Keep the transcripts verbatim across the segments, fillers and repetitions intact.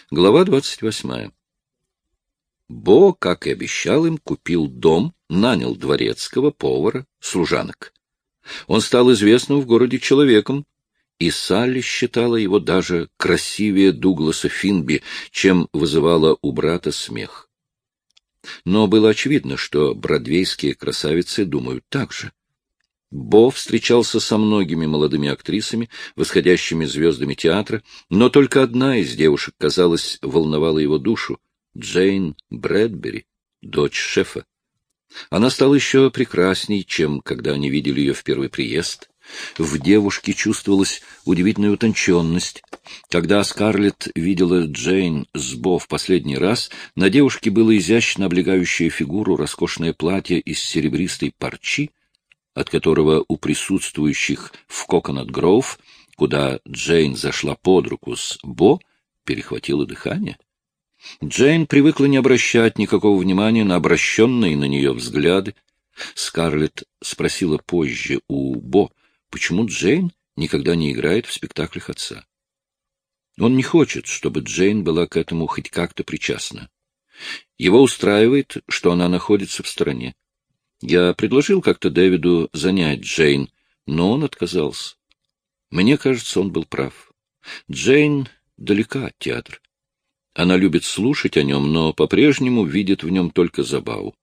Глава двадцать восьмая. Бо, как и обещал им, купил дом, нанял дворецкого, повара, служанок. Он стал известным в городе человеком, и Салли считала его даже красивее Дугласа Финби, чем вызывала у брата смех. Но было очевидно, что бродвейские красавицы думают так же. Бо встречался со многими молодыми актрисами, восходящими звездами театра, но только одна из девушек, казалось, волновала его душу — Джейн Брэдбери, дочь шефа. Она стала еще прекрасней, чем когда они видели ее в первый приезд. В девушке чувствовалась удивительная утонченность. Когда Скарлетт видела Джейн с Бо в последний раз, на девушке было изящно облегающее фигуру роскошное платье из серебристой парчи, от которого у присутствующих в Коконат-Гроув, куда Джейн зашла под руку с Бо, перехватило дыхание. Джейн привыкла не обращать никакого внимания на обращенные на нее взгляды. Скарлетт спросила позже у Бо, почему Джейн никогда не играет в спектаклях отца. Он не хочет, чтобы Джейн была к этому хоть как-то причастна. Его устраивает, что она находится в стороне. Я предложил как-то Дэвиду занять Джейн, но он отказался. Мне кажется, он был прав. Джейн далека от театра. Она любит слушать о нем, но по-прежнему видит в нем только забаву.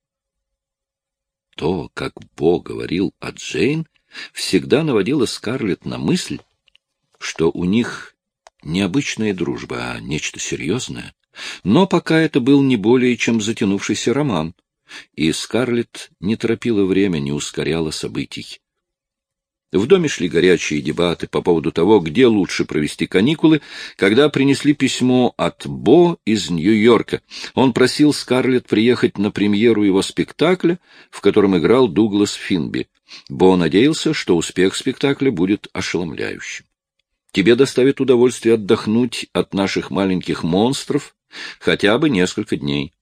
То, как Бо говорил о Джейн, всегда наводило Скарлетт на мысль, что у них не обычная дружба, а нечто серьезное. Но пока это был не более чем затянувшийся роман, и Скарлетт не торопила время, не ускоряла событий. В доме шли горячие дебаты по поводу того, где лучше провести каникулы, когда принесли письмо от Бо из Нью-Йорка. Он просил Скарлетт приехать на премьеру его спектакля, в котором играл Дуглас Финби. Бо надеялся, что успех спектакля будет ошеломляющим. «Тебе доставит удовольствие отдохнуть от наших маленьких монстров хотя бы несколько дней».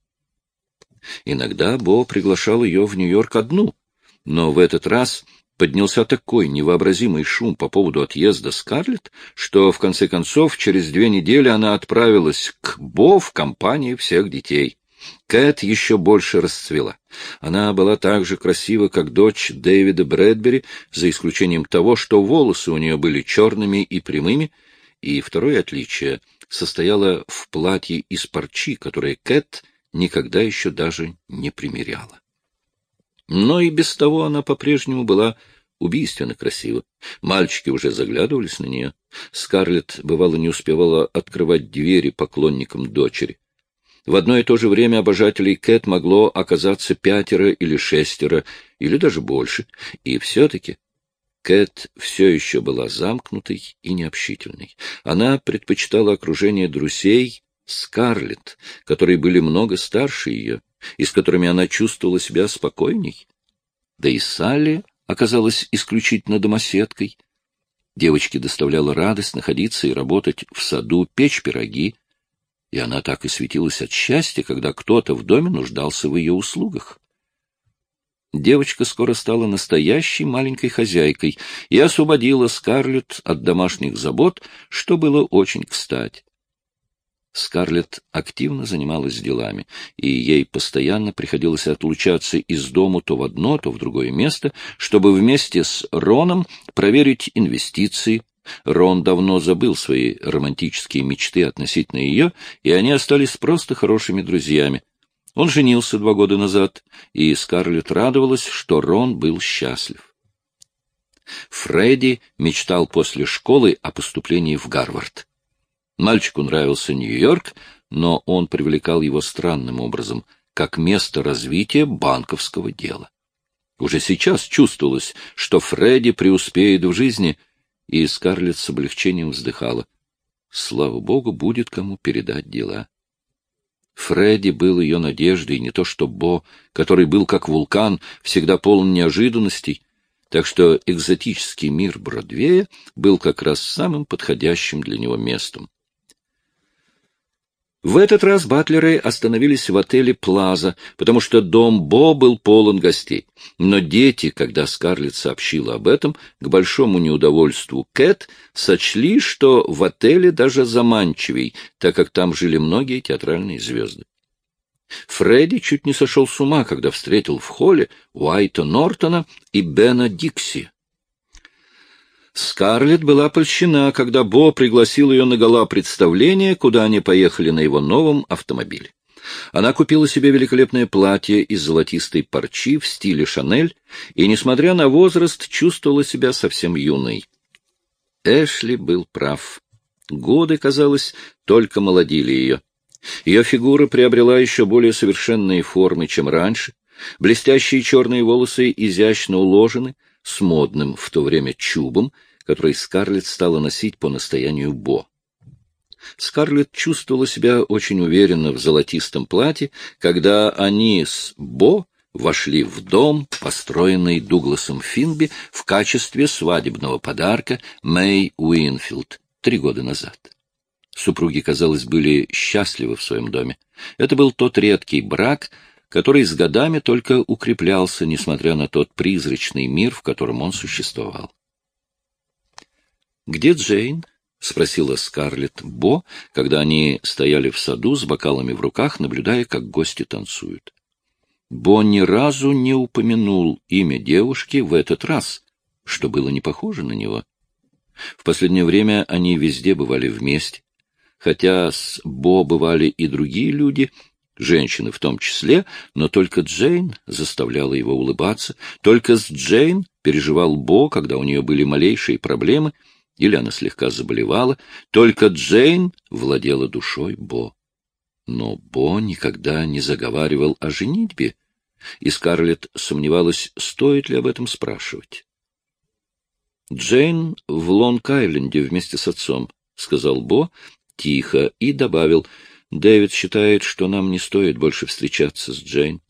Иногда Бо приглашал ее в Нью-Йорк одну, но в этот раз поднялся такой невообразимый шум по поводу отъезда Скарлетт, что, в конце концов, через две недели она отправилась к Бо в компании всех детей. Кэт еще больше расцвела. Она была так же красива, как дочь Дэвида Брэдбери, за исключением того, что волосы у нее были черными и прямыми, и второе отличие состояло в платье из парчи, которое Кэт никогда еще даже не примеряла. Но и без того она по-прежнему была убийственно красива. Мальчики уже заглядывались на нее. Скарлетт, бывало, не успевала открывать двери поклонникам дочери. В одно и то же время обожателей Кэт могло оказаться пятеро или шестеро, или даже больше. И все-таки Кэт все еще была замкнутой и необщительной. Она предпочитала окружение друзей Скарлетт, которые были много старше ее, и с которыми она чувствовала себя спокойней. Да и Салли оказалась исключительно домоседкой. Девочке доставляло радость находиться и работать в саду, печь пироги, и она так и светилась от счастья, когда кто-то в доме нуждался в ее услугах. Девочка скоро стала настоящей маленькой хозяйкой и освободила Скарлетт от домашних забот, что было очень кстати. Скарлетт активно занималась делами, и ей постоянно приходилось отлучаться из дому то в одно, то в другое место, чтобы вместе с Роном проверить инвестиции. Рон давно забыл свои романтические мечты относительно ее, и они остались просто хорошими друзьями. Он женился два года назад, и Скарлетт радовалась, что Рон был счастлив. Фредди мечтал после школы о поступлении в Гарвард. Мальчику нравился Нью-Йорк, но он привлекал его странным образом, как место развития банковского дела. Уже сейчас чувствовалось, что Фредди преуспеет в жизни, и Скарлетт с облегчением вздыхала. Слава богу, будет кому передать дела. Фредди был ее надеждой, не то что Бо, который был как вулкан, всегда полон неожиданностей, так что экзотический мир Бродвея был как раз самым подходящим для него местом. В этот раз батлеры остановились в отеле «Плаза», потому что дом Бо был полон гостей. Но дети, когда Скарлетт сообщила об этом, к большому неудовольствию Кэт, сочли, что в отеле даже заманчивей, так как там жили многие театральные звезды. Фредди чуть не сошел с ума, когда встретил в холле Уайта Нортона и Бена Дикси. Скарлетт была польщена, когда Бо пригласил ее на гала-представление, куда они поехали на его новом автомобиле. Она купила себе великолепное платье из золотистой парчи в стиле Шанель и, несмотря на возраст, чувствовала себя совсем юной. Эшли был прав. Годы, казалось, только молодили ее. Ее фигура приобрела еще более совершенные формы, чем раньше. Блестящие черные волосы изящно уложены, с модным в то время чубом, который Скарлетт стала носить по настоянию Бо. Скарлетт чувствовала себя очень уверенно в золотистом платье, когда они с Бо вошли в дом, построенный Дугласом Финби в качестве свадебного подарка Мэй Уинфилд три года назад. Супруги, казалось, были счастливы в своем доме. Это был тот редкий брак, который с годами только укреплялся, несмотря на тот призрачный мир, в котором он существовал. «Где Джейн?» — спросила Скарлетт Бо, когда они стояли в саду с бокалами в руках, наблюдая, как гости танцуют. Бо ни разу не упомянул имя девушки в этот раз, что было не похоже на него. В последнее время они везде бывали вместе, хотя с Бо бывали и другие люди, женщины в том числе, но только Джейн заставляла его улыбаться, только с Джейн переживал Бо, когда у нее были малейшие проблемы, или она слегка заболевала, только Джейн владела душой Бо. Но Бо никогда не заговаривал о женитьбе, и Скарлетт сомневалась, стоит ли об этом спрашивать. «Джейн в Лонг-Айленде вместе с отцом», — сказал Бо тихо и добавил, «Дэвид считает, что нам не стоит больше встречаться с Джейн».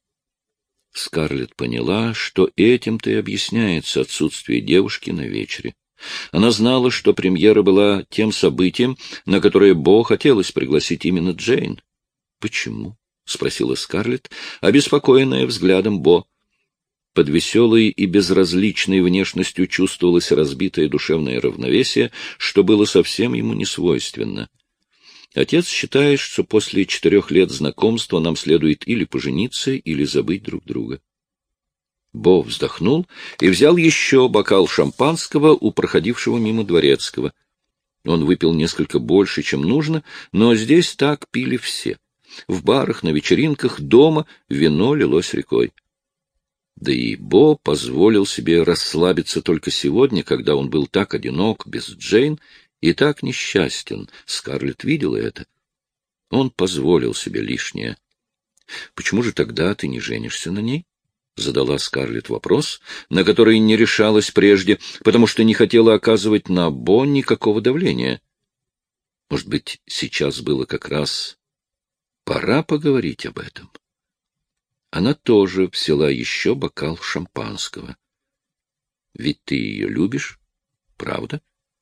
Скарлетт поняла, что этим-то и объясняется отсутствие девушки на вечере. Она знала, что премьера была тем событием, на которое Бо хотелось пригласить именно Джейн. «Почему?» — спросила Скарлетт, обеспокоенная взглядом Бо. Под веселой и безразличной внешностью чувствовалось разбитое душевное равновесие, что было совсем ему не свойственно. Отец считает, что после четырех лет знакомства нам следует или пожениться, или забыть друг друга. Бо вздохнул и взял еще бокал шампанского у проходившего мимо дворецкого. Он выпил несколько больше, чем нужно, но здесь так пили все. В барах, на вечеринках, дома вино лилось рекой. Да и Бо позволил себе расслабиться только сегодня, когда он был так одинок, без Джейн, и так несчастен. Скарлетт видела это. Он позволил себе лишнее. «Почему же тогда ты не женишься на ней?» — задала Скарлетт вопрос, на который не решалась прежде, потому что не хотела оказывать на Бо никакого давления. Может быть, сейчас было как раз пора поговорить об этом. Она тоже взяла еще бокал шампанского. «Ведь ты ее любишь, правда?»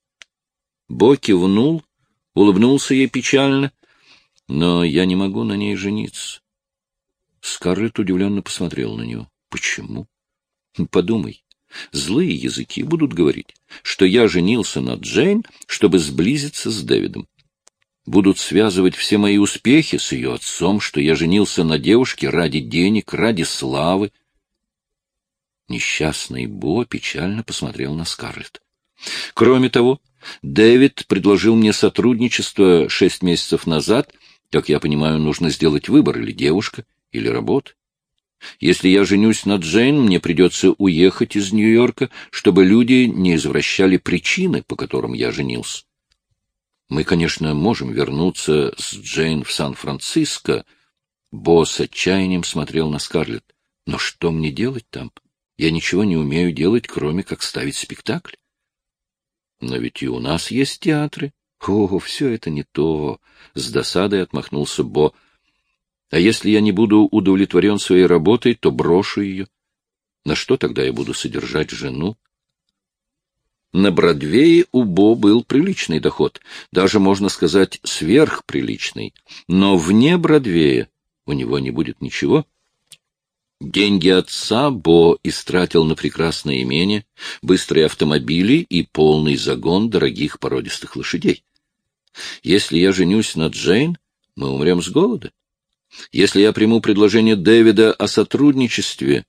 Бо кивнул, улыбнулся ей печально. «Но я не могу на ней жениться». Скарлетт удивленно посмотрела на него. «Почему?» «Подумай, злые языки будут говорить, что я женился на Джейн, чтобы сблизиться с Дэвидом. Будут связывать все мои успехи с ее отцом, что я женился на девушке ради денег, ради славы». Несчастный Бо печально посмотрел на Скарлетт. «Кроме того, Дэвид предложил мне сотрудничество шесть месяцев назад. Как я понимаю, нужно сделать выбор: или девушка, или работа. Если я женюсь на Джейн, мне придется уехать из Нью-Йорка, чтобы люди не извращали причины, по которым я женился. Мы, конечно, можем вернуться с Джейн в Сан-Франциско». Бо с отчаянием смотрел на Скарлетт. «Но что мне делать там? Я ничего не умею делать, кроме как ставить спектакль». «Но ведь и у нас есть театры». «О, все это не то», — с досадой отмахнулся Бо. «А если я не буду удовлетворен своей работой, то брошу ее. На что тогда я буду содержать жену?» На Бродвее у Бо был приличный доход, даже, можно сказать, сверхприличный, но вне Бродвея у него не будет ничего. Деньги отца Бо истратил на прекрасное имение, быстрые автомобили и полный загон дорогих породистых лошадей. Если я женюсь на Джейн, мы умрем с голода. Если я приму предложение Дэвида о сотрудничестве,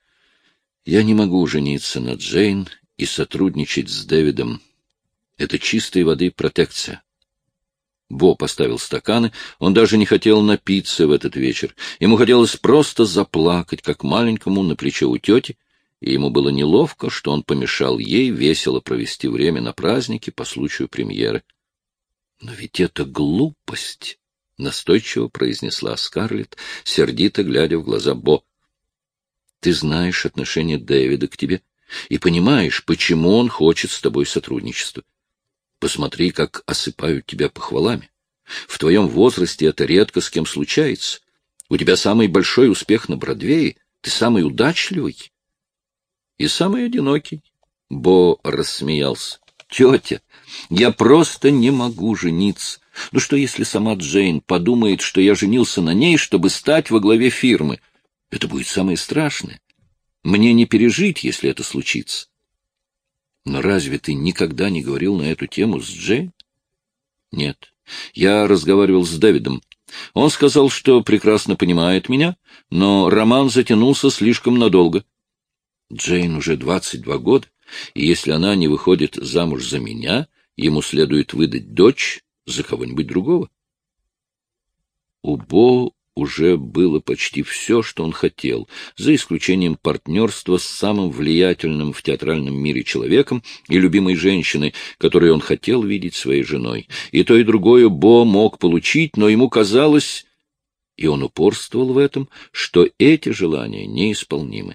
я не могу жениться на Джейн и сотрудничать с Дэвидом. Это чистой воды протекция. Бо поставил стаканы, он даже не хотел напиться в этот вечер. Ему хотелось просто заплакать, как маленькому на плече у тети, и ему было неловко, что он помешал ей весело провести время на празднике по случаю премьеры. — Но ведь это глупость! — настойчиво произнесла Скарлетт, сердито глядя в глаза Бо. — Ты знаешь отношение Дэвида к тебе и понимаешь, почему он хочет с тобой сотрудничества. Посмотри, как осыпают тебя похвалами. В твоем возрасте это редко с кем случается. У тебя самый большой успех на Бродвее, ты самый удачливый и самый одинокий. Бо рассмеялся. Тетя, я просто не могу жениться. Ну что, если сама Джейн подумает, что я женился на ней, чтобы стать во главе фирмы? Это будет самое страшное. Мне не пережить, если это случится. Но разве ты никогда не говорил на эту тему с Джейн? Нет. Я разговаривал с Дэвидом. Он сказал, что прекрасно понимает меня, но роман затянулся слишком надолго. Джейн уже двадцать два года, и если она не выходит замуж за меня, ему следует выдать дочь за кого-нибудь другого. У Бо уже было почти все, что он хотел, за исключением партнерства с самым влиятельным в театральном мире человеком и любимой женщиной, которую он хотел видеть своей женой. И то, и другое Бо мог получить, но ему казалось, и он упорствовал в этом, что эти желания неисполнимы.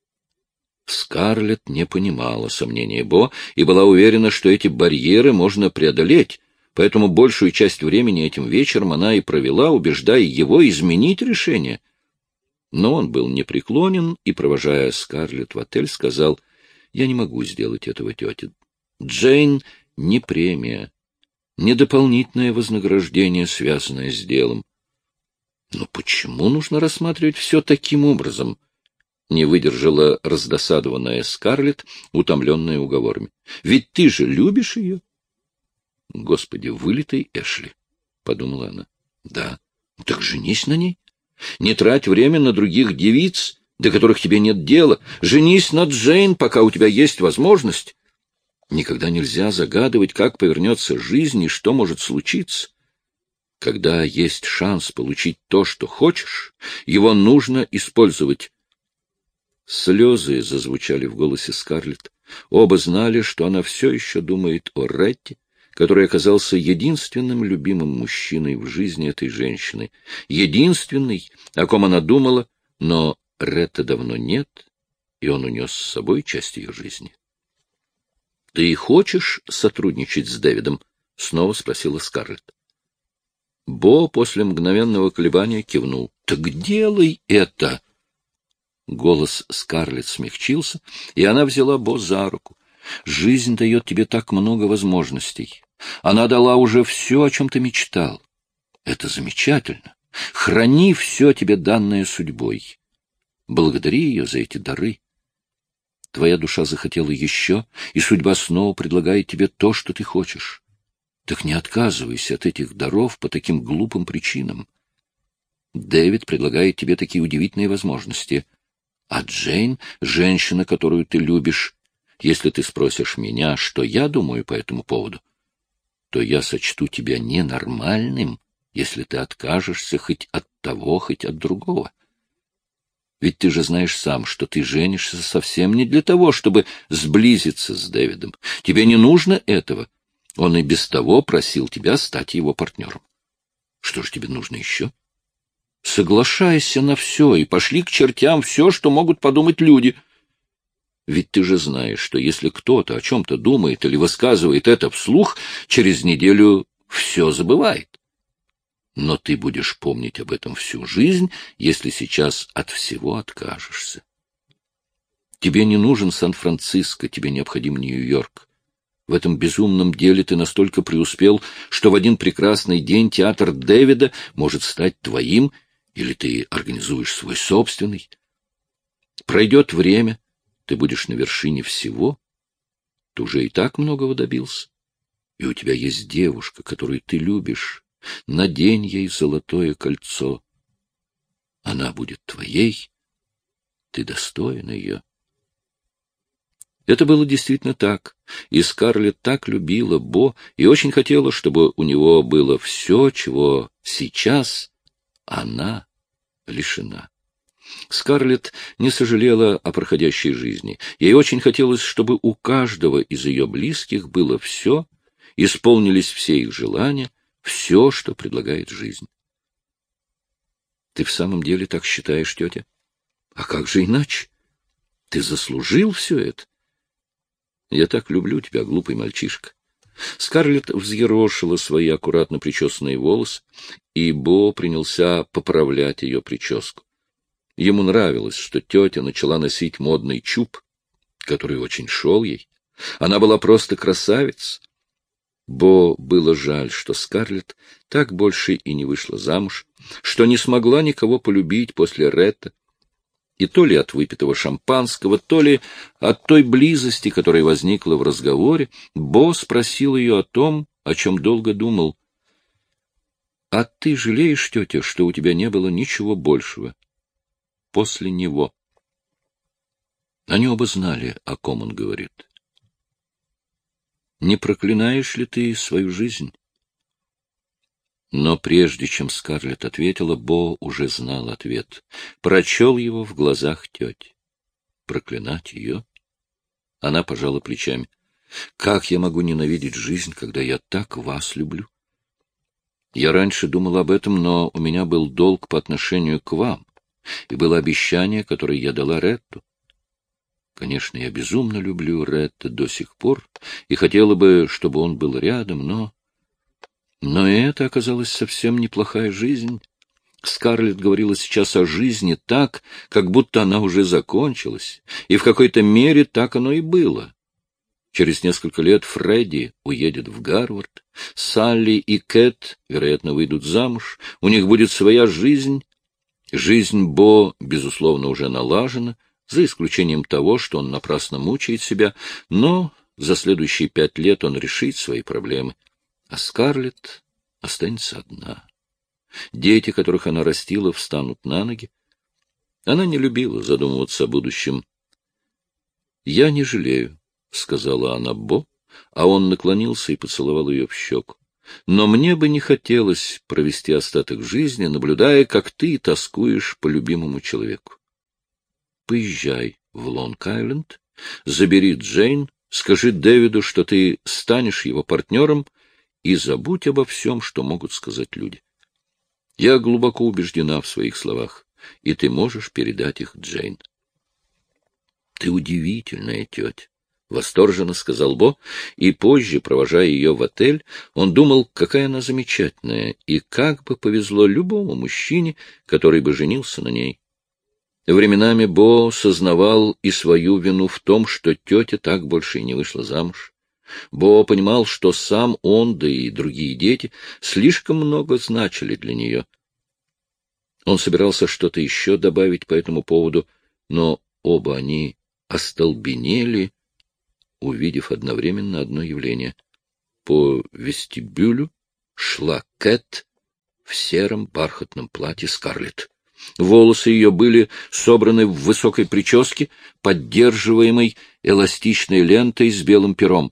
Скарлетт не понимала сомнения Бо и была уверена, что эти барьеры можно преодолеть, поэтому большую часть времени этим вечером она и провела, убеждая его изменить решение. Но он был непреклонен и, провожая Скарлетт в отель, сказал: «Я не могу сделать этого, тетя. Джейн не премия, не дополнительное вознаграждение, связанное с делом». «Но почему нужно рассматривать все таким образом?» — не выдержала раздосадованная Скарлетт, утомленная уговорами. — Ведь ты же любишь ее? — Господи, вылитый Эшли, — подумала она. — Да. — Так женись на ней. Не трать время на других девиц, до которых тебе нет дела. Женись на Джейн, пока у тебя есть возможность. Никогда нельзя загадывать, как повернется жизнь и что может случиться. Когда есть шанс получить то, что хочешь, его нужно использовать. Слезы зазвучали в голосе Скарлетт. Оба знали, что она все еще думает о Ретте, который оказался единственным любимым мужчиной в жизни этой женщины. Единственный, о ком она думала, но Ретта давно нет, и он унес с собой часть ее жизни. — Ты хочешь сотрудничать с Дэвидом? — снова спросила Скарлетт. Бо после мгновенного колебания кивнул. — Так делай это! Голос Скарлетт смягчился, и она взяла Бо за руку. «Жизнь дает тебе так много возможностей. Она дала уже все, о чем ты мечтал. Это замечательно. Храни все тебе данное судьбой. Благодари ее за эти дары. Твоя душа захотела еще, и судьба снова предлагает тебе то, что ты хочешь. Так не отказывайся от этих даров по таким глупым причинам. Дэвид предлагает тебе такие удивительные возможности. А Джейн — женщина, которую ты любишь. Если ты спросишь меня, что я думаю по этому поводу, то я сочту тебя ненормальным, если ты откажешься хоть от того, хоть от другого. Ведь ты же знаешь сам, что ты женишься совсем не для того, чтобы сблизиться с Дэвидом. Тебе не нужно этого. Он и без того просил тебя стать его партнером. Что же тебе нужно еще? Соглашайся на все, и пошли к чертям все, что могут подумать люди. Ведь ты же знаешь, что если кто-то о чем-то думает или высказывает это вслух, через неделю все забывает. Но ты будешь помнить об этом всю жизнь, если сейчас от всего откажешься. Тебе не нужен Сан-Франциско, тебе необходим Нью-Йорк. В этом безумном деле ты настолько преуспел, что в один прекрасный день театр Дэвида может стать твоим, или ты организуешь свой собственный. Пройдет время, ты будешь на вершине всего, ты уже и так многого добился, и у тебя есть девушка, которую ты любишь. Надень ей золотое кольцо. Она будет твоей, ты достоин ее. Это было действительно так, и Скарлетт так любила Бо и очень хотела, чтобы у него было все, чего сейчас она лишена. Скарлетт не сожалела о проходящей жизни. Ей очень хотелось, чтобы у каждого из ее близких было все, исполнились все их желания, все, что предлагает жизнь. — Ты в самом деле так считаешь, тетя? А как же иначе? Ты заслужил все это. Я так люблю тебя, глупый мальчишка. Скарлетт взъерошила свои аккуратно причесанные волосы, и Бо принялся поправлять ее прическу. Ему нравилось, что тетя начала носить модный чуб, который очень шел ей. Она была просто красавица. Бо было жаль, что Скарлетт так больше и не вышла замуж, что не смогла никого полюбить после Ретта, и то ли от выпитого шампанского, то ли от той близости, которая возникла в разговоре, Бо спросил ее о том, о чем долго думал. — А ты жалеешь, тетя, что у тебя не было ничего большего после него? Они оба знали, о ком он говорит. — Не проклинаешь ли ты свою жизнь? Но прежде чем Скарлетт ответила, Бо уже знал ответ. Прочел его в глазах тети. Проклинать ее? Она пожала плечами. Как я могу ненавидеть жизнь, когда я так вас люблю? Я раньше думал об этом, но у меня был долг по отношению к вам, и было обещание, которое я дала Ретту. Конечно, я безумно люблю Ретта до сих пор, и хотела бы, чтобы он был рядом, но... Но это оказалась совсем неплохая жизнь. Скарлетт говорила сейчас о жизни так, как будто она уже закончилась, и в какой-то мере так оно и было. Через несколько лет Фредди уедет в Гарвард, Салли и Кэт, вероятно, выйдут замуж, у них будет своя жизнь. Жизнь Бо, безусловно, уже налажена, за исключением того, что он напрасно мучает себя, но за следующие пять лет он решит свои проблемы. А Скарлетт останется одна. Дети, которых она растила, встанут на ноги. Она не любила задумываться о будущем. — Я не жалею, — сказала она Бо, а он наклонился и поцеловал ее в щеку. — Но мне бы не хотелось провести остаток жизни, наблюдая, как ты тоскуешь по любимому человеку. Поезжай в Лонг-Айленд, забери Джейн, скажи Дэвиду, что ты станешь его партнером, и забудь обо всем, что могут сказать люди. Я глубоко убеждена в своих словах, и ты можешь передать их Джейн. — Ты удивительная тетя, — восторженно сказал Бо, и позже, провожая ее в отель, он думал, какая она замечательная, и как бы повезло любому мужчине, который бы женился на ней. Временами Бо сознавал и свою вину в том, что тетя так больше и не вышла замуж. Бо понимал, что сам он, да и другие дети, слишком много значили для нее. Он собирался что-то еще добавить по этому поводу, но оба они остолбенели, увидев одновременно одно явление. По вестибюлю шла Кэт в сером бархатном платье Скарлетт. Волосы ее были собраны в высокой прическе, поддерживаемой эластичной лентой с белым пером.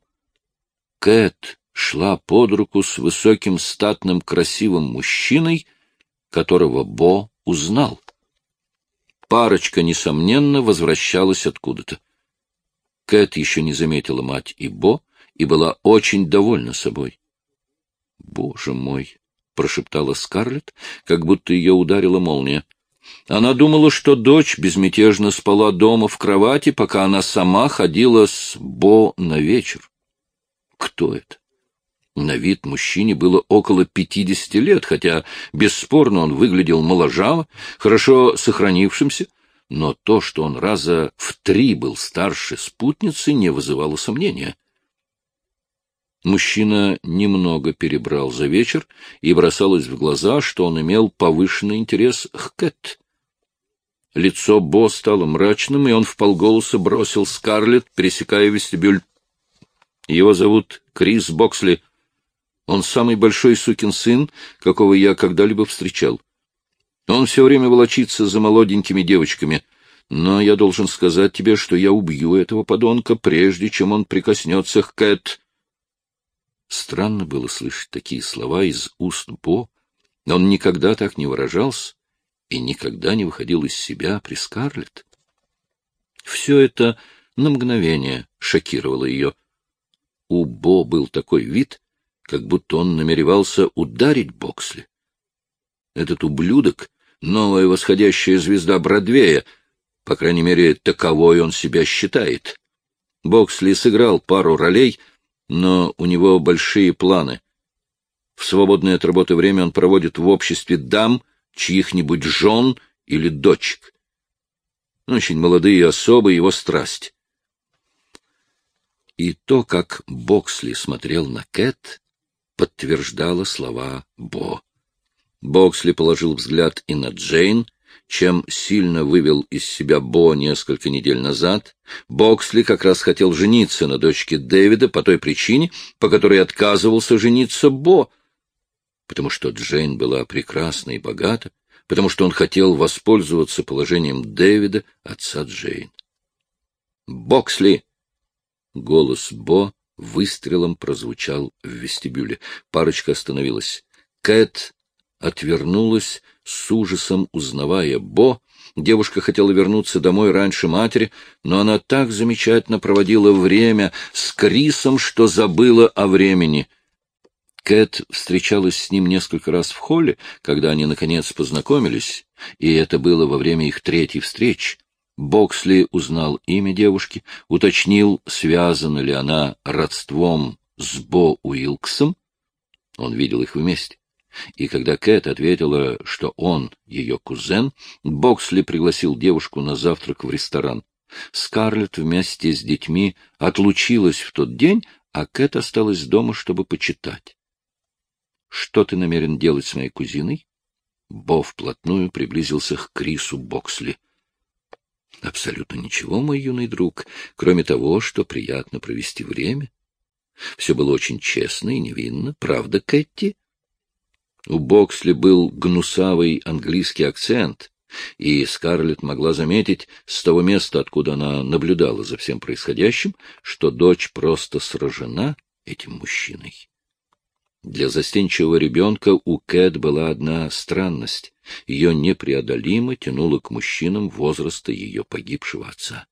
Кэт шла под руку с высоким, статным, красивым мужчиной, которого Бо узнал. Парочка, несомненно, возвращалась откуда-то. Кэт еще не заметила мать и Бо и была очень довольна собой. — Боже мой! — прошептала Скарлетт, как будто ее ударила молния. Она думала, что дочь безмятежно спала дома в кровати, пока она сама ходила с Бо на вечер. Кто это? На вид мужчине было около пятидесяти лет, хотя, бесспорно, он выглядел моложаво, хорошо сохранившимся, но то, что он раза в три был старше спутницы, не вызывало сомнения. Мужчина немного перебрал за вечер, и бросалось в глаза, что он имел повышенный интерес к Кэт. Лицо Бо стало мрачным, и он вполголоса бросил Скарлетт, пересекая вестибюль. Его зовут Крис Боксли. Он самый большой сукин сын, какого я когда-либо встречал. Он все время волочится за молоденькими девочками, но я должен сказать тебе, что я убью этого подонка, прежде чем он прикоснется к Кэт. Странно было слышать такие слова из уст Бо. Он никогда так не выражался и никогда не выходил из себя при Скарлетт. Все это на мгновение шокировало ее. У Бо был такой вид, как будто он намеревался ударить Боксли. Этот ублюдок — новая восходящая звезда Бродвея, по крайней мере, таковой он себя считает. Боксли сыграл пару ролей, но у него большие планы. В свободное от работы время он проводит в обществе дам, чьих-нибудь жен или дочек. Очень молодые особы — его страсть. И то, как Боксли смотрел на Кэт, подтверждало слова Бо. Боксли положил взгляд и на Джейн, чем сильно вывел из себя Бо несколько недель назад. Боксли как раз хотел жениться на дочке Дэвида по той причине, по которой отказывался жениться Бо, потому что Джейн была прекрасна и богата, потому что он хотел воспользоваться положением Дэвида, отца Джейн. «Боксли!» Голос Бо выстрелом прозвучал в вестибюле. Парочка остановилась. Кэт отвернулась, с ужасом узнавая Бо. Девушка хотела вернуться домой раньше матери, но она так замечательно проводила время с Крисом, что забыла о времени. Кэт встречалась с ним несколько раз в холле, когда они, наконец, познакомились, и это было во время их третьей встречи. Боксли узнал имя девушки, уточнил, связана ли она родством с Бо Уилксом. Он видел их вместе. И когда Кэт ответила, что он ее кузен, Боксли пригласил девушку на завтрак в ресторан. Скарлетт вместе с детьми отлучилась в тот день, а Кэт осталась дома, чтобы почитать. — Что ты намерен делать с моей кузиной? Бо вплотную приблизился к Крису Боксли. — Абсолютно ничего, мой юный друг, кроме того, что приятно провести время. Все было очень честно и невинно, правда, Кэтти? У Боксли был гнусавый английский акцент, и Скарлетт могла заметить с того места, откуда она наблюдала за всем происходящим, что дочь просто сражена этим мужчиной. Для застенчивого ребенка у Кэт была одна странность. Ее непреодолимо тянуло к мужчинам возраста ее погибшего отца.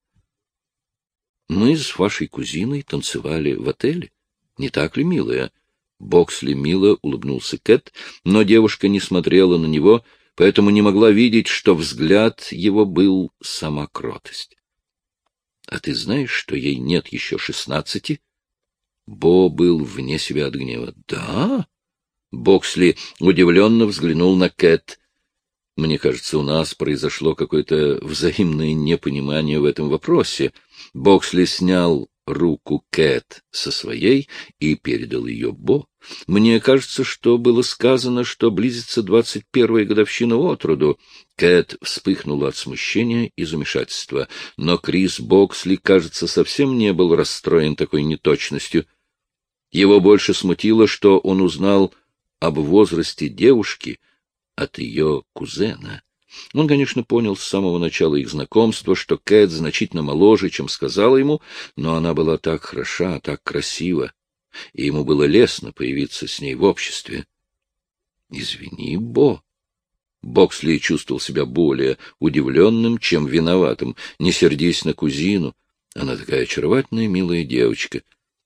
— Мы с вашей кузиной танцевали в отеле, не так ли, милая? Боксли мило улыбнулся Кэт, но девушка не смотрела на него, поэтому не могла видеть, что взгляд его был сама кротость. — А ты знаешь, что ей нет еще шестнадцати? Бо был вне себя от гнева. — Да? Боксли удивленно взглянул на Кэт. — Мне кажется, у нас произошло какое-то взаимное непонимание в этом вопросе. Боксли снял руку Кэт со своей и передал ее Бо. Мне кажется, что было сказано, что близится двадцать первая годовщина от роду. Кэт вспыхнула от смущения и замешательства, но Крис Боксли, кажется, совсем не был расстроен такой неточностью. Его больше смутило, что он узнал об возрасте девушки от ее кузена. Он, конечно, понял с самого начала их знакомства, что Кэт значительно моложе, чем сказала ему, но она была так хороша, так красива, и ему было лестно появиться с ней в обществе. — Извини, Бо. Боксли чувствовал себя более удивленным, чем виноватым. Не сердись на кузину. Она такая очаровательная, милая девочка.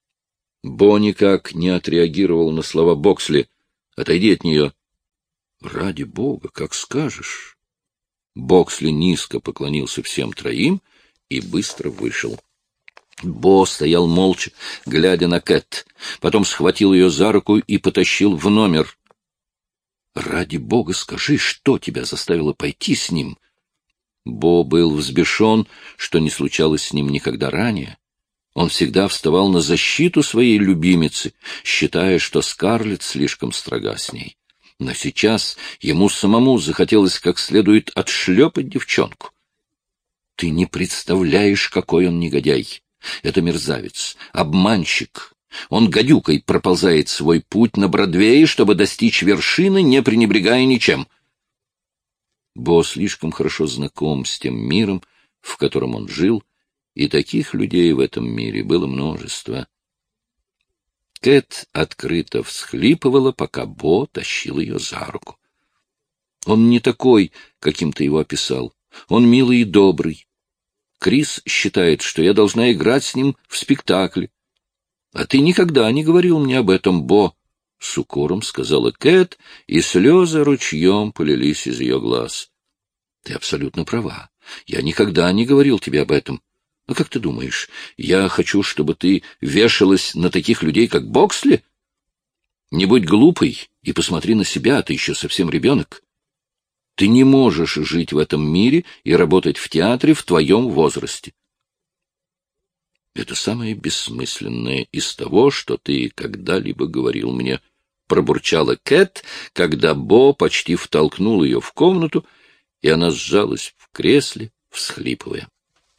Бо никак не отреагировал на слова Боксли. — Отойди от нее. — Ради бога, как скажешь. Боксли низко поклонился всем троим и быстро вышел. Бо стоял молча, глядя на Кэт, потом схватил ее за руку и потащил в номер. — Ради бога, скажи, что тебя заставило пойти с ним? Бо был взбешен, что не случалось с ним никогда ранее. Он всегда вставал на защиту своей любимицы, считая, что Скарлетт слишком строга с ней. Но сейчас ему самому захотелось как следует отшлепать девчонку. Ты не представляешь, какой он негодяй. Это мерзавец, обманщик. Он гадюкой проползает свой путь на Бродвее, чтобы достичь вершины, не пренебрегая ничем. Бо слишком хорошо знаком с тем миром, в котором он жил, и таких людей в этом мире было множество. Кэт открыто всхлипывала, пока Бо тащил ее за руку. Он не такой, каким ты его описал. Он милый и добрый. Крис считает, что я должна играть с ним в спектакле. А ты никогда не говорил мне об этом, Бо, — с укором сказала Кэт, и слезы ручьем полились из ее глаз. Ты абсолютно права. Я никогда не говорил тебе об этом. А как ты думаешь, я хочу, чтобы ты вешалась на таких людей, как Боксли? Не будь глупой и посмотри на себя, ты еще совсем ребенок. Ты не можешь жить в этом мире и работать в театре в твоем возрасте. Это самое бессмысленное из того, что ты когда-либо говорил мне, — пробурчала Кэт, когда Бо почти втолкнул ее в комнату, и она сжалась в кресле, всхлипывая.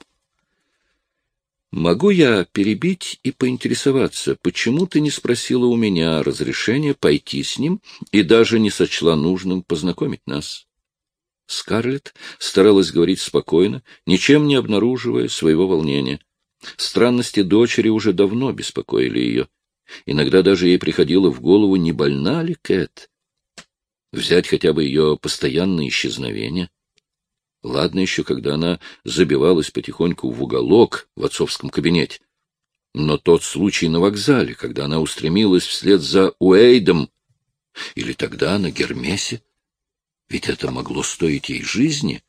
Могу я перебить и поинтересоваться, почему ты не спросила у меня разрешения пойти с ним и даже не сочла нужным познакомить нас? Скарлетт старалась говорить спокойно, ничем не обнаруживая своего волнения. Странности дочери уже давно беспокоили ее. Иногда даже ей приходило в голову, не больна ли Кэт. Взять хотя бы ее постоянное исчезновение. Ладно еще, когда она забивалась потихоньку в уголок в отцовском кабинете. Но тот случай на вокзале, когда она устремилась вслед за Уэйдом, или тогда на Гермесе, ведь это могло стоить ей жизни.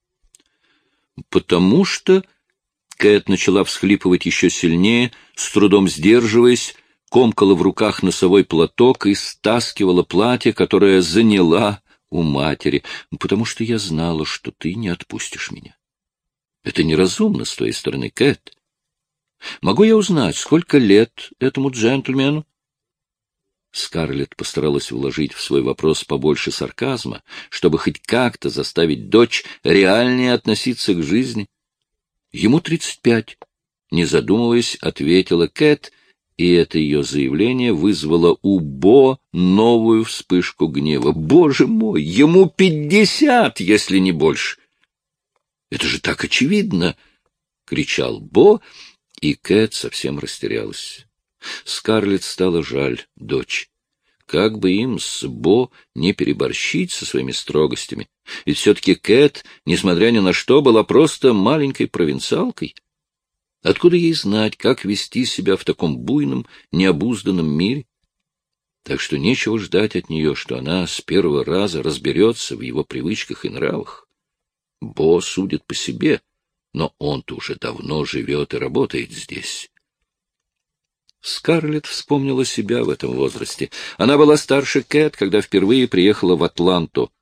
Потому что Кэт начала всхлипывать еще сильнее, с трудом сдерживаясь, комкала в руках носовой платок и стаскивала платье, которое заняла у матери, потому что я знала, что ты не отпустишь меня. Это неразумно с твоей стороны, Кэт. Могу я узнать, сколько лет этому джентльмену? Скарлетт постаралась вложить в свой вопрос побольше сарказма, чтобы хоть как-то заставить дочь реальнее относиться к жизни. Ему тридцать пять, не задумываясь, ответила Кэт, и это ее заявление вызвало у Бо новую вспышку гнева. Боже мой, ему пятьдесят, если не больше! Это же так очевидно! — кричал Бо, и Кэт совсем растерялась. Скарлетт стало жаль дочь. Как бы им с Бо не переборщить со своими строгостями, ведь все-таки Кэт, несмотря ни на что, была просто маленькой провинциалкой. Откуда ей знать, как вести себя в таком буйном, необузданном мире? Так что нечего ждать от нее, что она с первого раза разберется в его привычках и нравах. Бо судит по себе, но он-то уже давно живет и работает здесь. Скарлетт вспомнила себя в этом возрасте. Она была старше Кэт, когда впервые приехала в Атланту.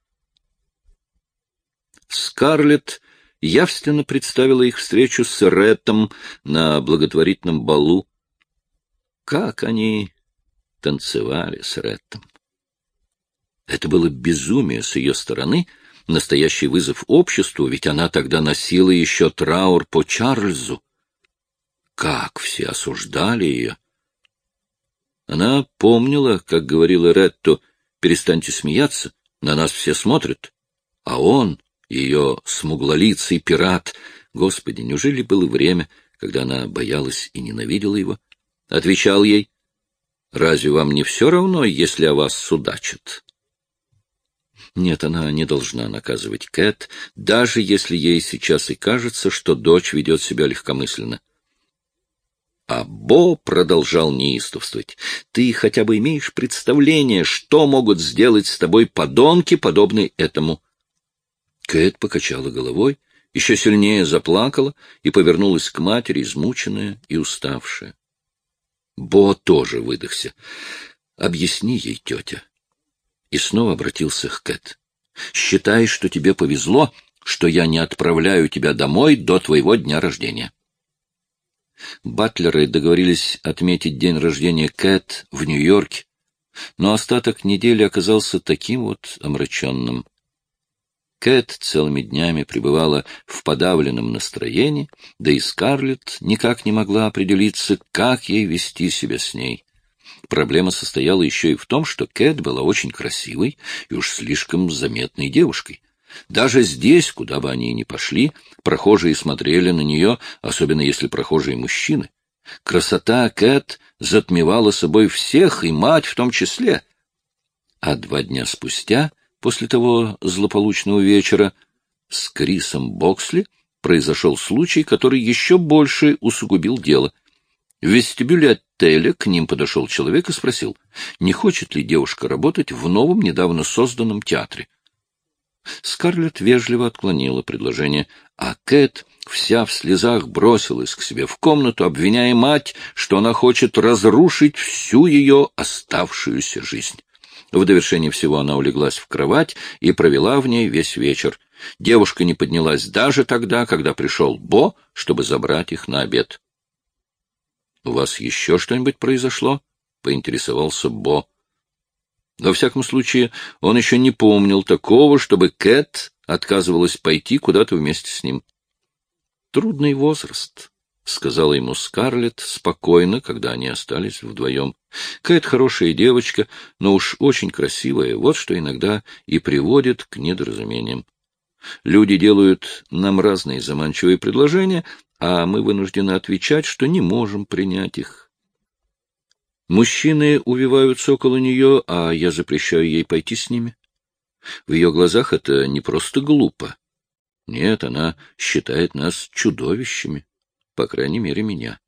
Скарлетт явственно представила их встречу с Реттом на благотворительном балу. Как они танцевали с Реттом! Это было безумие с ее стороны, настоящий вызов обществу, ведь она тогда носила еще траур по Чарльзу. Как все осуждали ее! Она помнила, как говорила Ретту: «Перестаньте смеяться, на нас все смотрят». А он, ее смуглолицый пират, Господи, неужели было время, когда она боялась и ненавидела его? Отвечал ей: «Разве вам не все равно, если о вас судачат?» Нет, она не должна наказывать Кэт, даже если ей сейчас и кажется, что дочь ведет себя легкомысленно. А Бо продолжал неистовствовать. «Ты хотя бы имеешь представление, что могут сделать с тобой подонки, подобные этому?» Кэт покачала головой, еще сильнее заплакала и повернулась к матери, измученная и уставшая. Бо тоже выдохся. «Объясни ей, тетя». И снова обратился к Кэт. «Считай, что тебе повезло, что я не отправляю тебя домой до твоего дня рождения». Батлеры договорились отметить день рождения Кэт в Нью-Йорке, но остаток недели оказался таким вот омраченным. Кэт целыми днями пребывала в подавленном настроении, да и Скарлетт никак не могла определиться, как ей вести себя с ней. Проблема состояла еще и в том, что Кэт была очень красивой и уж слишком заметной девушкой. Даже здесь, куда бы они ни пошли, прохожие смотрели на нее, особенно если прохожие мужчины. Красота Кэт затмевала собой всех, и мать в том числе. А два дня спустя, после того злополучного вечера, с Крисом Боксли произошел случай, который еще больше усугубил дело. В вестибюле отеля к ним подошел человек и спросил, не хочет ли девушка работать в новом, недавно созданном театре. Скарлетт вежливо отклонила предложение, а Кэт вся в слезах бросилась к себе в комнату, обвиняя мать, что она хочет разрушить всю ее оставшуюся жизнь. В довершение всего она улеглась в кровать и провела в ней весь вечер. Девушка не поднялась даже тогда, когда пришел Бо, чтобы забрать их на обед. — У вас еще что-нибудь произошло? — поинтересовался Бо. Во всяком случае, он еще не помнил такого, чтобы Кэт отказывалась пойти куда-то вместе с ним. — Трудный возраст, — сказала ему Скарлетт спокойно, когда они остались вдвоем. Кэт хорошая девочка, но уж очень красивая, вот что иногда и приводит к недоразумениям. Люди делают нам разные заманчивые предложения, а мы вынуждены отвечать, что не можем принять их. Мужчины увиваются около нее, а я запрещаю ей пойти с ними. В ее глазах это не просто глупо. Нет, она считает нас чудовищами, по крайней мере, меня.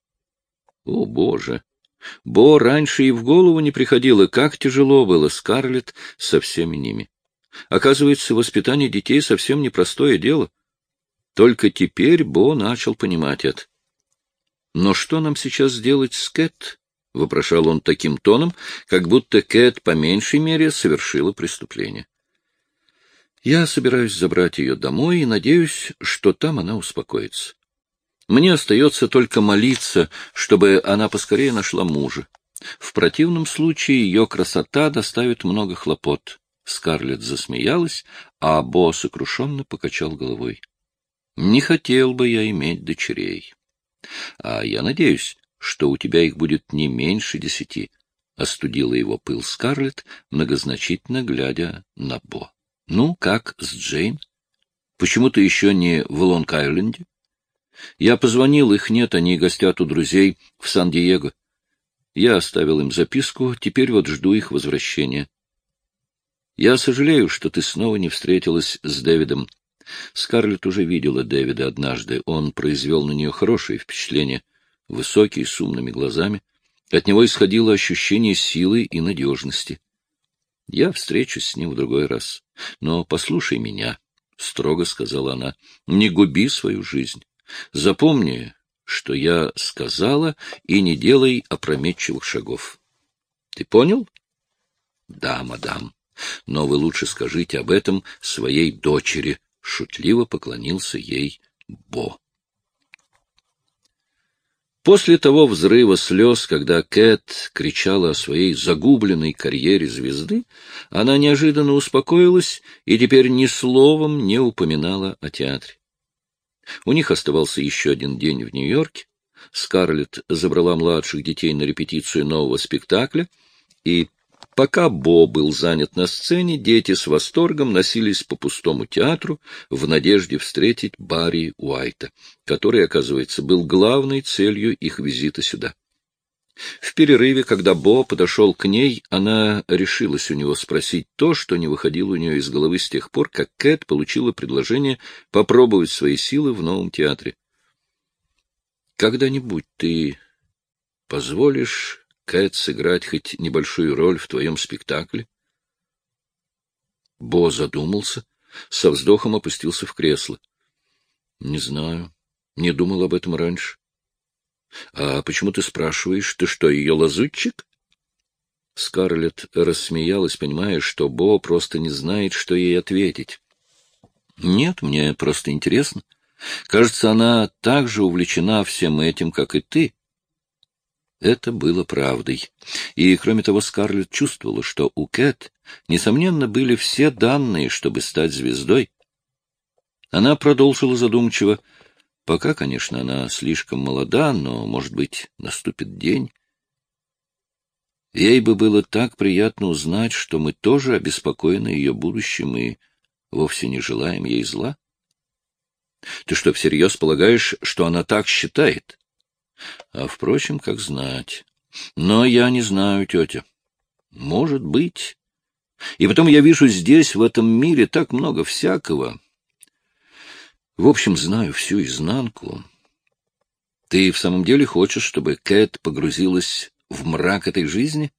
О, Боже! Бо раньше и в голову не приходило, как тяжело было Скарлетт со всеми ними. Оказывается, воспитание детей совсем непростое дело. Только теперь Бо начал понимать это. Но что нам сейчас сделать с Кэт? — вопрошал он таким тоном, как будто Кэт по меньшей мере совершила преступление. — Я собираюсь забрать ее домой и надеюсь, что там она успокоится. Мне остается только молиться, чтобы она поскорее нашла мужа. В противном случае ее красота доставит много хлопот. Скарлетт засмеялась, а Бо сокрушенно покачал головой. — Не хотел бы я иметь дочерей. А я надеюсь, что у тебя их будет не меньше десяти, — остудила его пыл Скарлетт, многозначительно глядя на Бо. — Ну, как с Джейн? Почему ты еще не в Лонг-Айленде? Я позвонил, их нет, они гостят у друзей в Сан-Диего. Я оставил им записку, теперь вот жду их возвращения. Я сожалею, что ты снова не встретилась с Дэвидом. Скарлетт уже видела Дэвида однажды, он произвел на нее хорошее впечатление. Высокий, с умными глазами. От него исходило ощущение силы и надежности. Я встречусь с ним в другой раз. Но послушай меня, — строго сказала она, — не губи свою жизнь. Запомни, что я сказала, и не делай опрометчивых шагов. Ты понял? Да, мадам. Но вы лучше скажите об этом своей дочери, — шутливо поклонился ей Бо. После того взрыва слез, когда Кэт кричала о своей загубленной карьере звезды, она неожиданно успокоилась и теперь ни словом не упоминала о театре. У них оставался еще один день в Нью-Йорке. Скарлетт забрала младших детей на репетицию нового спектакля, и пока Бо был занят на сцене, дети с восторгом носились по пустому театру в надежде встретить Барри Уайта, который, оказывается, был главной целью их визита сюда. В перерыве, когда Бо подошел к ней, она решилась у него спросить то, что не выходило у нее из головы с тех пор, как Кэт получила предложение попробовать свои силы в новом театре. «Когда-нибудь ты позволишь Кэт сыграть хоть небольшую роль в твоем спектакле?» Бо задумался, со вздохом опустился в кресло. — Не знаю, не думал об этом раньше. — А почему ты спрашиваешь? Ты что, ее лазутчик? Скарлетт рассмеялась, понимая, что Бо просто не знает, что ей ответить. — Нет, мне просто интересно. Кажется, она так же увлечена всем этим, как и ты. Это было правдой. И, кроме того, Скарлетт чувствовала, что у Кэт, несомненно, были все данные, чтобы стать звездой. Она продолжила задумчиво. Пока, конечно, она слишком молода, но, может быть, наступит день. Ей бы было так приятно узнать, что мы тоже обеспокоены ее будущим и вовсе не желаем ей зла. Ты что, всерьез полагаешь, что она так считает? А, впрочем, как знать. Но я не знаю, тетя. Может быть. И потом я вижу здесь, в этом мире, так много всякого. В общем, знаю всю изнанку. Ты в самом деле хочешь, чтобы Кэт погрузилась в мрак этой жизни?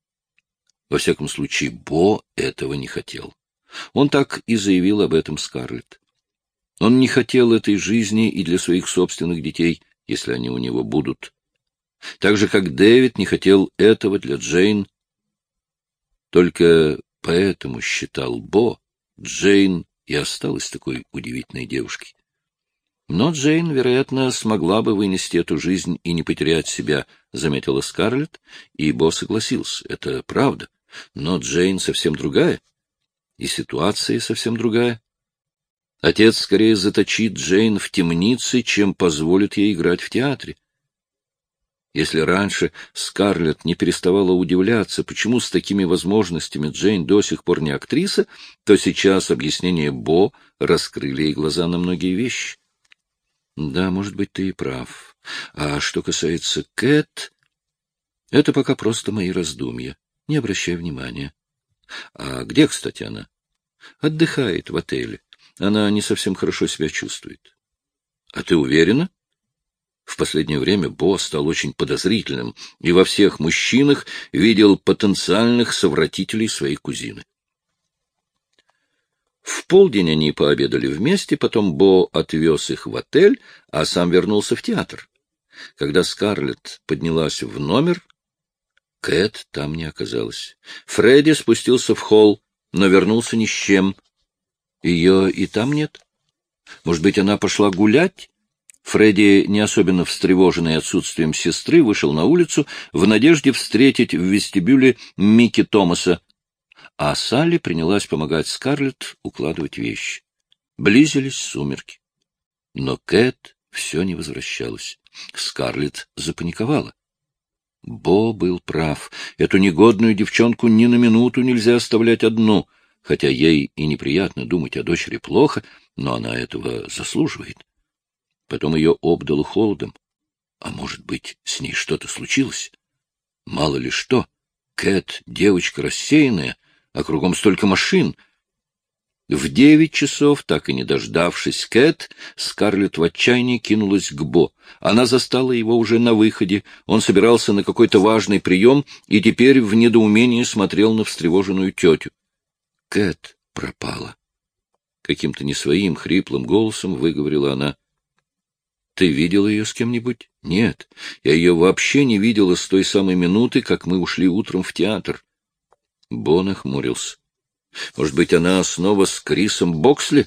Во всяком случае, Бо этого не хотел. Он так и заявил об этом Скарлетт. Он не хотел этой жизни и для своих собственных детей, если они у него будут. Так же, как Дэвид не хотел этого для Джейн. Только поэтому, считал Бо, Джейн и осталась такой удивительной девушкой. Но Джейн, вероятно, смогла бы вынести эту жизнь и не потерять себя, заметила Скарлетт, и Бо согласился. Это правда. Но Джейн совсем другая, и ситуация совсем другая. Отец скорее заточит Джейн в темнице, чем позволит ей играть в театре. Если раньше Скарлетт не переставала удивляться, почему с такими возможностями Джейн до сих пор не актриса, то сейчас объяснения Бо раскрыли ей глаза на многие вещи. Да, может быть, ты и прав. А что касается Кэт, это пока просто мои раздумья. Не обращай внимания. А где, кстати, она? Отдыхает в отеле. Она не совсем хорошо себя чувствует. А ты уверена? В последнее время Бо стал очень подозрительным и во всех мужчинах видел потенциальных совратителей своей кузины. В полдень они пообедали вместе, потом Бо отвез их в отель, а сам вернулся в театр. Когда Скарлетт поднялась в номер, Кэт там не оказалась. Фредди спустился в холл, но вернулся ни с чем. Ее и там нет. Может быть, она пошла гулять? Фредди, не особенно встревоженный отсутствием сестры, вышел на улицу в надежде встретить в вестибюле Микки Томаса, а Салли принялась помогать Скарлетт укладывать вещи. Близились сумерки. Но Кэт все не возвращалась. Скарлетт запаниковала. Бо был прав. Эту негодную девчонку ни на минуту нельзя оставлять одну, хотя ей и неприятно думать о дочери плохо, но она этого заслуживает. Потом ее обдало холодом. А может быть, с ней что-то случилось? Мало ли что. Кэт — девочка рассеянная, а кругом столько машин. В девять часов, так и не дождавшись Кэт, Скарлетт в отчаянии кинулась к Бо. Она застала его уже на выходе. Он собирался на какой-то важный прием и теперь в недоумении смотрел на встревоженную тетю. Кэт пропала. Каким-то не своим хриплым голосом выговорила она. Ты видела ее с кем-нибудь? Нет, я ее вообще не видела с той самой минуты, как мы ушли утром в театр. Бо нахмурился. Может быть, она снова с Крисом Боксли?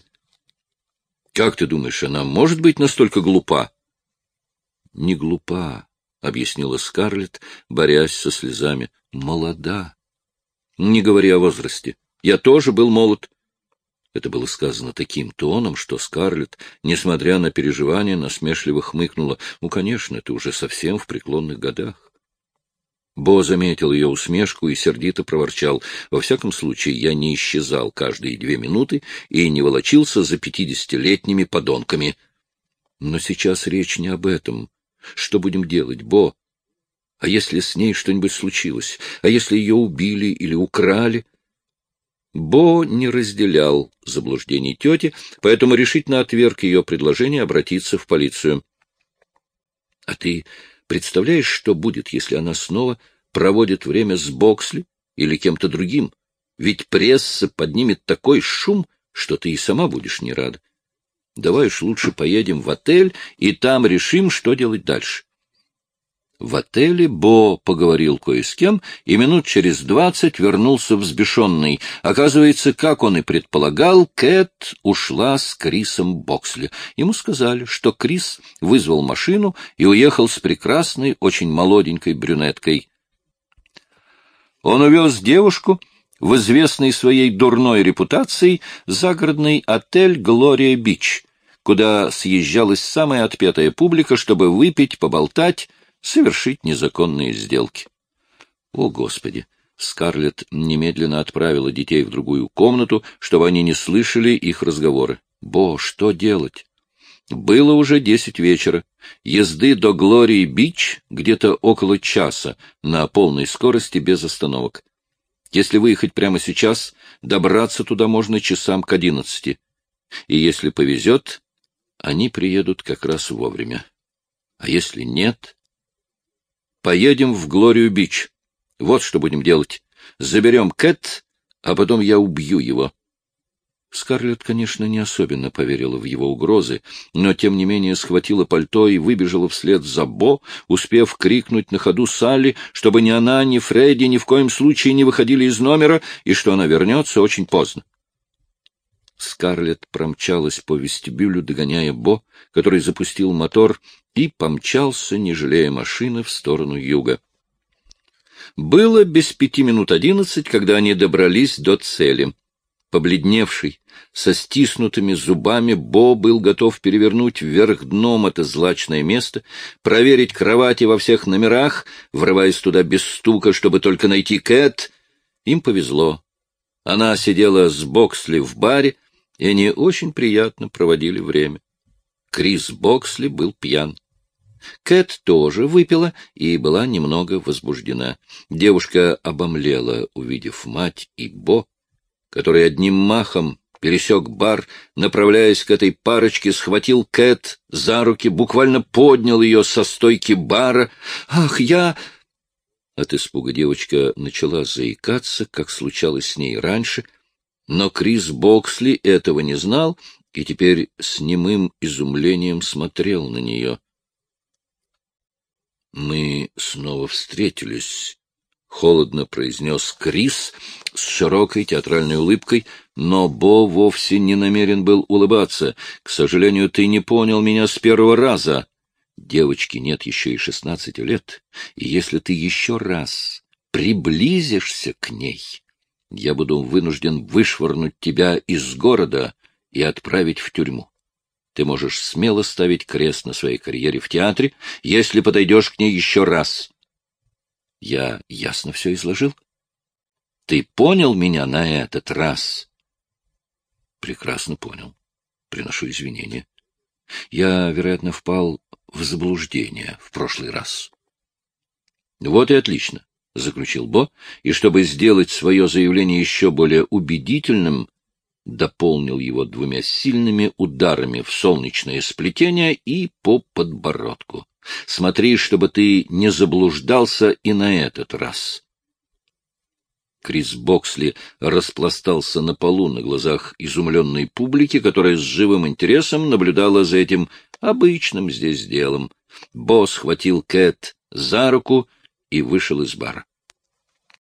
Как ты думаешь, она может быть настолько глупа? Не глупа, — объяснила Скарлетт, борясь со слезами. Молода. Не говори о возрасте. Я тоже был молод. Это было сказано таким тоном, что Скарлетт, несмотря на переживания, насмешливо хмыкнула. Ну, конечно, ты уже совсем в преклонных годах. Бо заметил ее усмешку и сердито проворчал. Во всяком случае, я не исчезал каждые две минуты и не волочился за пятидесятилетними подонками. Но сейчас речь не об этом. Что будем делать, Бо? А если с ней что-нибудь случилось? А если ее убили или украли? Бо не разделял заблуждений тети, поэтому решительно отверг ее предложение обратиться в полицию. — А ты представляешь, что будет, если она снова проводит время с Боксли или кем-то другим? Ведь пресса поднимет такой шум, что ты и сама будешь не рада. Давай уж лучше поедем в отель, и там решим, что делать дальше. В отеле Бо поговорил кое с кем, и минут через двадцать вернулся взбешенный. Оказывается, как он и предполагал, Кэт ушла с Крисом Боксли. Ему сказали, что Крис вызвал машину и уехал с прекрасной, очень молоденькой брюнеткой. Он увез девушку в известный своей дурной репутацией загородный отель «Глория-Бич», куда съезжалась самая отпетая публика, чтобы выпить, поболтать, совершить незаконные сделки. О, Господи! Скарлетт немедленно отправила детей в другую комнату, чтобы они не слышали их разговоры. Бо, что делать? Было уже десять вечера. Езды до Глории-Бич где-то около часа на полной скорости без остановок. Если выехать прямо сейчас, добраться туда можно часам к одиннадцати. И если повезет, они приедут как раз вовремя. А если нет... Поедем в Глорию-Бич. Вот что будем делать. Заберем Кэт, а потом я убью его. Скарлетт, конечно, не особенно поверила в его угрозы, но, тем не менее, схватила пальто и выбежала вслед за Бо, успев крикнуть на ходу Салли, чтобы ни она, ни Фредди ни в коем случае не выходили из номера, и что она вернется очень поздно. Скарлетт промчалась по вестибюлю, догоняя Бо, который запустил мотор и помчался, не жалея машины, в сторону юга. Было без пяти минут одиннадцать, когда они добрались до цели. Побледневший, со стиснутыми зубами, Бо был готов перевернуть вверх дном это злачное место, проверить кровати во всех номерах, врываясь туда без стука, чтобы только найти Кэт. Им повезло. Она сидела с Боксли в баре, и они очень приятно проводили время. Крис Боксли был пьян. Кэт тоже выпила и была немного возбуждена. Девушка обомлела, увидев мать и Бо, который одним махом пересек бар, направляясь к этой парочке, схватил Кэт за руки, буквально поднял ее со стойки бара. «Ах, я...» От испуга девочка начала заикаться, как случалось с ней раньше, но Крис Боксли этого не знал и теперь с немым изумлением смотрел на нее. «Мы снова встретились», — холодно произнес Крис с широкой театральной улыбкой, но Бо вовсе не намерен был улыбаться. «К сожалению, ты не понял меня с первого раза. Девочке нет еще и шестнадцати лет, и если ты еще раз приблизишься к ней, я буду вынужден вышвырнуть тебя из города и отправить в тюрьму. Ты можешь смело ставить крест на своей карьере в театре, если подойдешь к ней еще раз». Я ясно все изложил? Ты понял меня на этот раз? Прекрасно понял. Приношу извинения. Я, вероятно, впал в заблуждение в прошлый раз. Вот и отлично, — заключил Бо, и, чтобы сделать свое заявление еще более убедительным, дополнил его двумя сильными ударами в солнечное сплетение и по подбородку. Смотри, чтобы ты не заблуждался и на этот раз. Крис Боксли распластался на полу на глазах изумленной публики, которая с живым интересом наблюдала за этим обычным здесь делом. Бо схватил Кэт за руку и вышел из бара.